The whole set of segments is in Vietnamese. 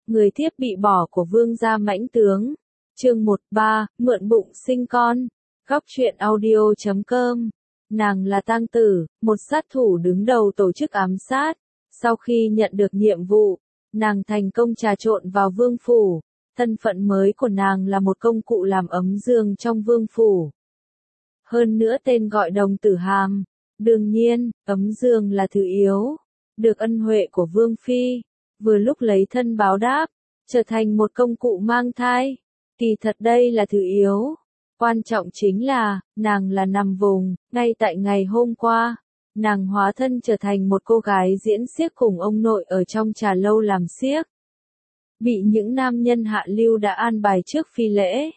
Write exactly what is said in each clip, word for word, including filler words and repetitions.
Người thiếp bị bỏ của vương gia mãnh tướng. Chương một ba, mượn bụng sinh con. Góc truyện audio chấm com. Nàng là tang tử, một sát thủ đứng đầu tổ chức ám sát. Sau khi nhận được nhiệm vụ, nàng thành công trà trộn vào vương phủ. Thân phận mới của nàng là một công cụ làm ấm giường trong vương phủ. Hơn nữa tên gọi đồng tử hàm. Đương nhiên, ấm giường là thứ yếu. Được ân huệ của vương phi. Vừa lúc lấy thân báo đáp, trở thành một công cụ mang thai. Kỳ thật đây là thứ yếu. Quan trọng chính là, nàng là nằm vùng, ngay tại ngày hôm qua. Nàng hóa thân trở thành một cô gái diễn xiếc cùng ông nội ở trong trà lâu làm xiếc. Bị những nam nhân hạ lưu đã an bài trước phi lễ.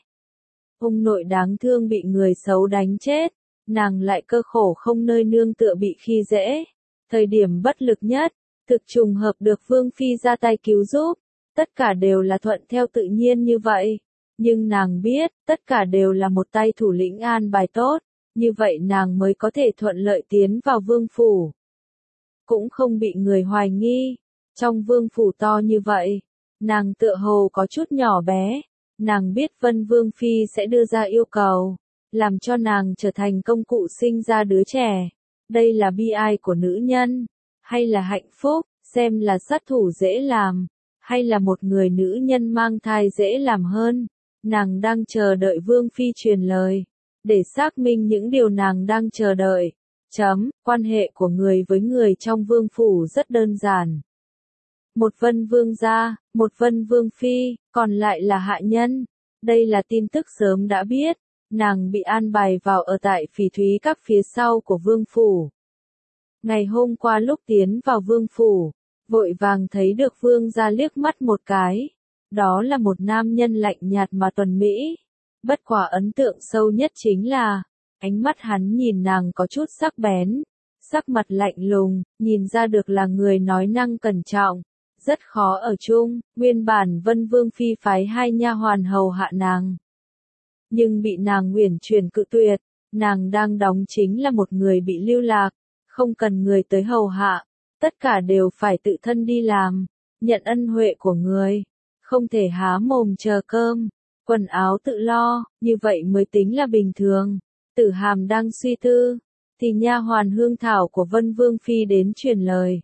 Ông nội đáng thương bị người xấu đánh chết, nàng lại cơ khổ không nơi nương tựa bị khi dễ. Thời điểm bất lực nhất, thực trùng hợp được Vương Phi ra tay cứu giúp. Tất cả đều là thuận theo tự nhiên như vậy. Nhưng nàng biết, tất cả đều là một tay thủ lĩnh an bài tốt. Như vậy nàng mới có thể thuận lợi tiến vào vương phủ. Cũng không bị người hoài nghi. Trong vương phủ to như vậy, nàng tựa hồ có chút nhỏ bé. Nàng biết Vân Vương Phi sẽ đưa ra yêu cầu, làm cho nàng trở thành công cụ sinh ra đứa trẻ. Đây là bi ai của nữ nhân, hay là hạnh phúc, xem là sát thủ dễ làm, hay là một người nữ nhân mang thai dễ làm hơn. Nàng đang chờ đợi Vương Phi truyền lời, để xác minh những điều nàng đang chờ đợi. Chấm, quan hệ của người với người trong vương phủ rất đơn giản. Một Vân Vương gia, một Vân Vương Phi, còn lại là hạ nhân. Đây là tin tức sớm đã biết. Nàng bị an bài vào ở tại phỉ thúy các phía sau của vương phủ. Ngày hôm qua lúc tiến vào vương phủ, vội vàng thấy được vương gia liếc mắt một cái. Đó là một nam nhân lạnh nhạt mà tuần mỹ. Bất quả ấn tượng sâu nhất chính là, ánh mắt hắn nhìn nàng có chút sắc bén. Sắc mặt lạnh lùng, nhìn ra được là người nói năng cẩn trọng. Rất khó ở chung, nguyên bản Vân Vương Phi phái hai nha hoàn hầu hạ nàng. Nhưng bị nàng uyển chuyển cự tuyệt, nàng đang đóng chính là một người bị lưu lạc, không cần người tới hầu hạ, tất cả đều phải tự thân đi làm, nhận ân huệ của người, không thể há mồm chờ cơm, quần áo tự lo, như vậy mới tính là bình thường. Tử Hàm đang suy tư, thì nha hoàn Hương Thảo của Vân Vương Phi đến truyền lời.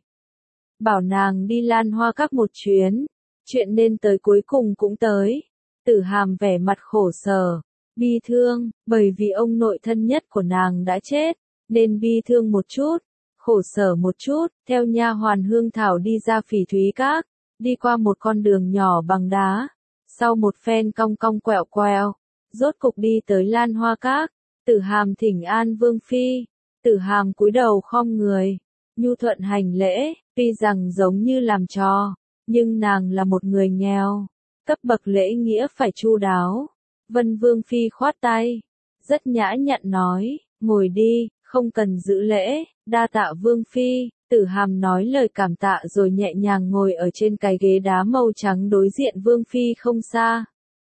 Bảo nàng đi Lan Hoa Các một chuyến, chuyện nên tới cuối cùng cũng tới. Tử Hàm vẻ mặt khổ sở, bi thương, bởi vì ông nội thân nhất của nàng đã chết, nên bi thương một chút, khổ sở một chút. Theo nha hoàn Hương Thảo đi ra phỉ thúy các, đi qua một con đường nhỏ bằng đá, sau một phen cong cong quẹo quẹo, rốt cục đi tới Lan Hoa Các. Tử Hàm thỉnh an Vương Phi. Tử Hàm cúi đầu khom người, nhu thuận hành lễ. Tuy rằng giống như làm trò, nhưng nàng là một người nghèo, cấp bậc lễ nghĩa phải chu đáo. Vân Vương Phi khoát tay, rất nhã nhặn nói, ngồi đi, không cần giữ lễ, đa tạ Vương Phi. Tử Hàm nói lời cảm tạ rồi nhẹ nhàng ngồi ở trên cái ghế đá màu trắng đối diện Vương Phi không xa.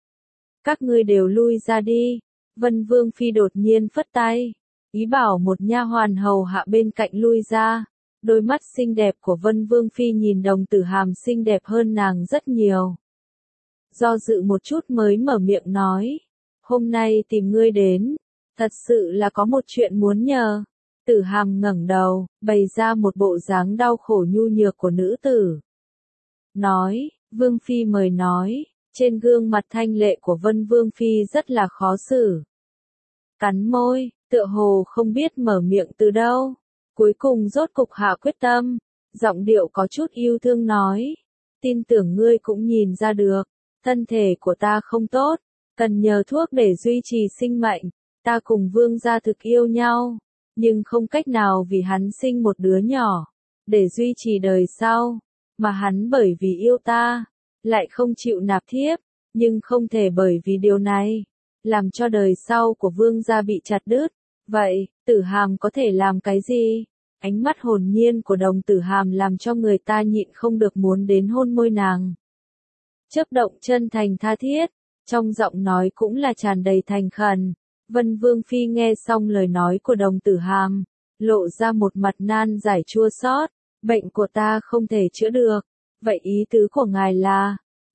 Các ngươi đều lui ra đi. Vân Vương Phi đột nhiên phất tay, ý bảo một nha hoàn hầu hạ bên cạnh lui ra. Đôi mắt xinh đẹp của Vân Vương Phi nhìn đồng tử Hàm xinh đẹp hơn nàng rất nhiều. Do dự một chút mới mở miệng nói, hôm nay tìm ngươi đến, thật sự là có một chuyện muốn nhờ. Tử Hàm ngẩng đầu, bày ra một bộ dáng đau khổ nhu nhược của nữ tử. Nói, Vương Phi mời nói, trên gương mặt thanh lệ của Vân Vương Phi rất là khó xử. Cắn môi, tựa hồ không biết mở miệng từ đâu. Cuối cùng rốt cục hạ quyết tâm, giọng điệu có chút yêu thương nói, tin tưởng ngươi cũng nhìn ra được, thân thể của ta không tốt, cần nhờ thuốc để duy trì sinh mệnh, ta cùng Vương gia thực yêu nhau, nhưng không cách nào vì hắn sinh một đứa nhỏ, để duy trì đời sau, mà hắn bởi vì yêu ta, lại không chịu nạp thiếp, nhưng không thể bởi vì điều này, làm cho đời sau của Vương gia bị chặt đứt. Vậy, Tử Hàm có thể làm cái gì? Ánh mắt hồn nhiên của đồng Tử Hàm làm cho người ta nhịn không được muốn đến hôn môi nàng. Chớp động chân thành tha thiết, trong giọng nói cũng là tràn đầy thành khẩn. Vân Vương Phi nghe xong lời nói của đồng Tử Hàm, lộ ra một mặt nan giải chua xót. Bệnh của ta không thể chữa được, vậy ý tứ của ngài là,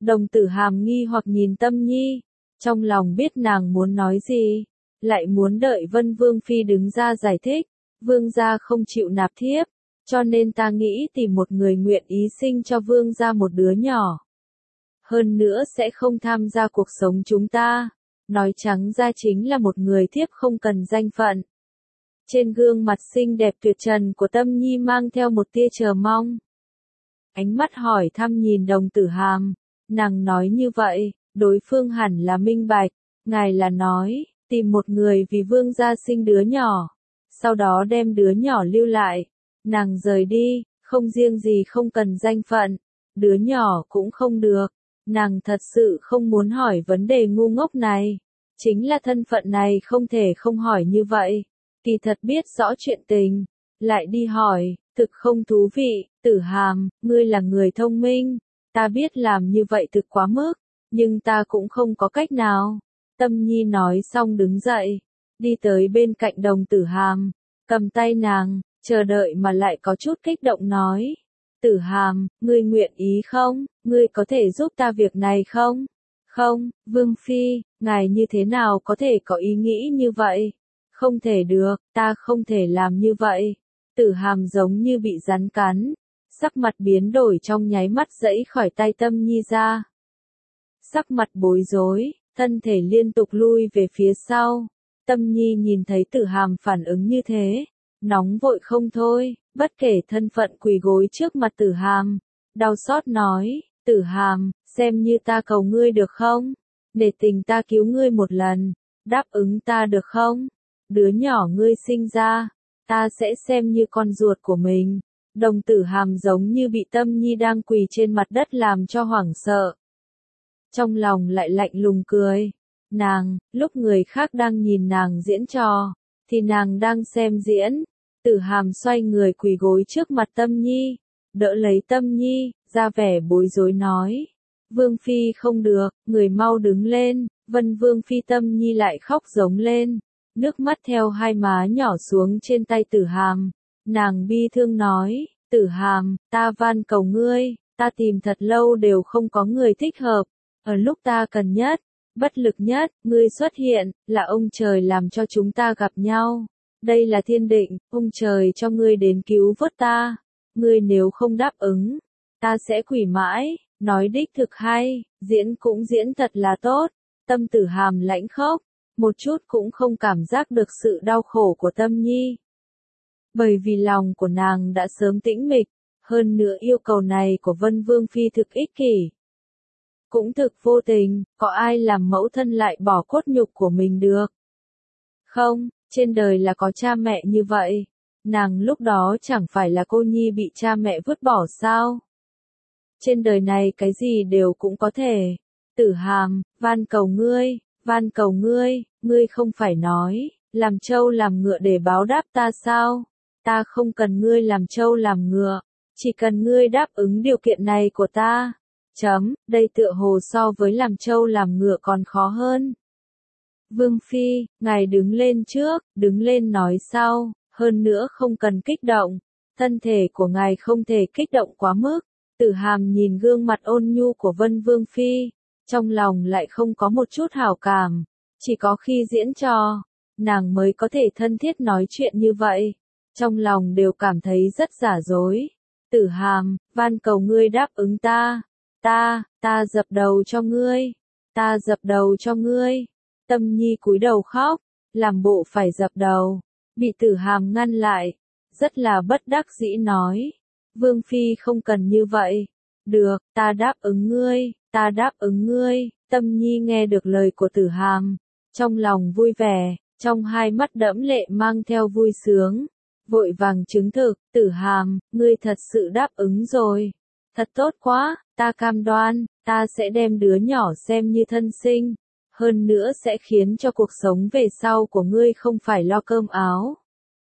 Đồng Tử Hàm nghi hoặc nhìn Tâm Nhi, trong lòng biết nàng muốn nói gì, lại muốn đợi Vân Vương Phi đứng ra giải thích. Vương gia không chịu nạp thiếp, cho nên ta nghĩ tìm một người nguyện ý sinh cho Vương gia một đứa nhỏ. Hơn nữa sẽ không tham gia cuộc sống chúng ta. Nói trắng ra chính là một người thiếp không cần danh phận. Trên gương mặt xinh đẹp tuyệt trần của Tâm Nhi mang theo một tia chờ mong. Ánh mắt hỏi thăm nhìn Đồng Tử Hàm, nàng nói như vậy, đối phương hẳn là minh bạch, ngài là nói, tìm một người vì Vương gia sinh đứa nhỏ, sau đó đem đứa nhỏ lưu lại, nàng rời đi, không riêng gì không cần danh phận, đứa nhỏ cũng không được, nàng thật sự không muốn hỏi vấn đề ngu ngốc này, chính là thân phận này không thể không hỏi như vậy, kỳ thật biết rõ chuyện tình, lại đi hỏi, thực không thú vị. Tử Hàm, ngươi là người thông minh, ta biết làm như vậy thực quá mức, nhưng ta cũng không có cách nào. Tâm Nhi nói xong đứng dậy, đi tới bên cạnh Đồng Tử Hàm, cầm tay nàng, chờ đợi mà lại có chút kích động nói. Tử Hàm, ngươi nguyện ý không, ngươi có thể giúp ta việc này không? Không, Vương Phi, ngài như thế nào có thể có ý nghĩ như vậy? Không thể được, ta không thể làm như vậy. Tử Hàm giống như bị rắn cắn, sắc mặt biến đổi trong nháy mắt giãy khỏi tay Tâm Nhi ra. Sắc mặt bối rối, thân thể liên tục lui về phía sau. Tâm Nhi nhìn thấy Tử Hàm phản ứng như thế, nóng vội không thôi, bất kể thân phận quỳ gối trước mặt Tử Hàm, đau xót nói, Tử Hàm, xem như ta cầu ngươi được không? Để tình ta cứu ngươi một lần, đáp ứng ta được không? Đứa nhỏ ngươi sinh ra, ta sẽ xem như con ruột của mình. Đồng Tử Hàm giống như bị Tâm Nhi đang quỳ trên mặt đất làm cho hoảng sợ. Trong lòng lại lạnh lùng cười. Nàng, lúc người khác đang nhìn nàng diễn trò, thì nàng đang xem diễn. Tử Hàm xoay người quỳ gối trước mặt Tâm Nhi, đỡ lấy Tâm Nhi, ra vẻ bối rối nói. Vương Phi không được, người mau đứng lên. Vân Vương Phi. Tâm Nhi lại khóc giống lên, nước mắt theo hai má nhỏ xuống trên tay Tử Hàm. Nàng bi thương nói, Tử Hàm, ta van cầu ngươi, ta tìm thật lâu đều không có người thích hợp. Ở lúc ta cần nhất, bất lực nhất, ngươi xuất hiện, là ông trời làm cho chúng ta gặp nhau. Đây là thiên định, ông trời cho ngươi đến cứu vớt ta. Ngươi nếu không đáp ứng, ta sẽ quỷ mãi. Nói đích thực hay, diễn cũng diễn thật là tốt. Tâm Tử Hàm lãnh khóc, một chút cũng không cảm giác được sự đau khổ của Tâm Nhi. Bởi vì lòng của nàng đã sớm tĩnh mịch, hơn nữa yêu cầu này của Vân Vương Phi thực ích kỷ. Cũng thực vô tình, có ai làm mẫu thân lại bỏ cốt nhục của mình được? Không, trên đời là có cha mẹ như vậy. Nàng lúc đó chẳng phải là cô nhi bị cha mẹ vứt bỏ sao? Trên đời này cái gì đều cũng có thể. Tử Hàm, van cầu ngươi, van cầu ngươi, ngươi không phải nói, làm trâu làm ngựa để báo đáp ta sao? Ta không cần ngươi làm trâu làm ngựa, chỉ cần ngươi đáp ứng điều kiện này của ta. Chấm, đây tựa hồ so với làm trâu làm ngựa còn khó hơn. Vương Phi, ngài đứng lên trước, đứng lên nói sau, hơn nữa không cần kích động, thân thể của ngài không thể kích động quá mức. Tử Hàm nhìn gương mặt ôn nhu của Vân Vương Phi, trong lòng lại không có một chút hảo cảm, chỉ có khi diễn trò, nàng mới có thể thân thiết nói chuyện như vậy, trong lòng đều cảm thấy rất giả dối. Tử Hàm, van cầu ngươi đáp ứng ta, ta, ta dập đầu cho ngươi, ta dập đầu cho ngươi. Tâm Nhi cúi đầu khóc, làm bộ phải dập đầu, bị Tử Hàm ngăn lại, rất là bất đắc dĩ nói. Vương Phi không cần như vậy. Được, ta đáp ứng ngươi, ta đáp ứng ngươi. Tâm Nhi nghe được lời của Tử Hàm, trong lòng vui vẻ, trong hai mắt đẫm lệ mang theo vui sướng. Vội vàng chứng thực, Tử Hàm, ngươi thật sự đáp ứng rồi. Thật tốt quá, ta cam đoan, ta sẽ đem đứa nhỏ xem như thân sinh. Hơn nữa sẽ khiến cho cuộc sống về sau của ngươi không phải lo cơm áo.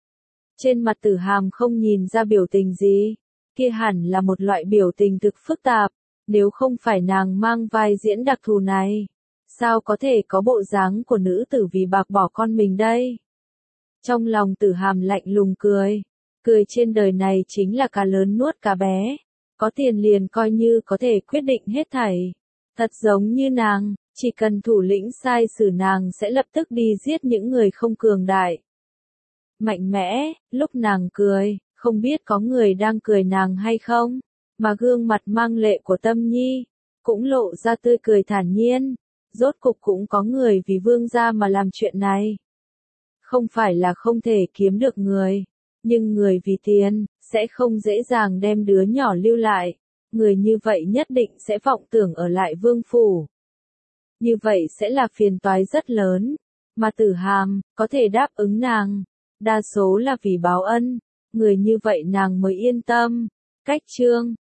Trên mặt Tử Hàm không nhìn ra biểu tình gì. Kia hẳn là một loại biểu tình thực phức tạp, nếu không phải nàng mang vai diễn đặc thù này, sao có thể có bộ dáng của nữ tử vì bạc bỏ con mình đây? Trong lòng Tử Hàm lạnh lùng cười, cười trên đời này chính là cá lớn nuốt cá bé, có tiền liền coi như có thể quyết định hết thảy. Thật giống như nàng, chỉ cần thủ lĩnh sai xử nàng sẽ lập tức đi giết những người không cường đại. Mạnh mẽ, lúc nàng cười, không biết có người đang cười nàng hay không, mà gương mặt mang lệ của Tâm Nhi, cũng lộ ra tươi cười thản nhiên, rốt cục cũng có người vì vương gia mà làm chuyện này. Không phải là không thể kiếm được người, nhưng người vì tiền, sẽ không dễ dàng đem đứa nhỏ lưu lại, người như vậy nhất định sẽ vọng tưởng ở lại vương phủ. Như vậy sẽ là phiền toái rất lớn, mà Tử Hàm, có thể đáp ứng nàng, đa số là vì báo ân, người như vậy nàng mới yên tâm. Cách chương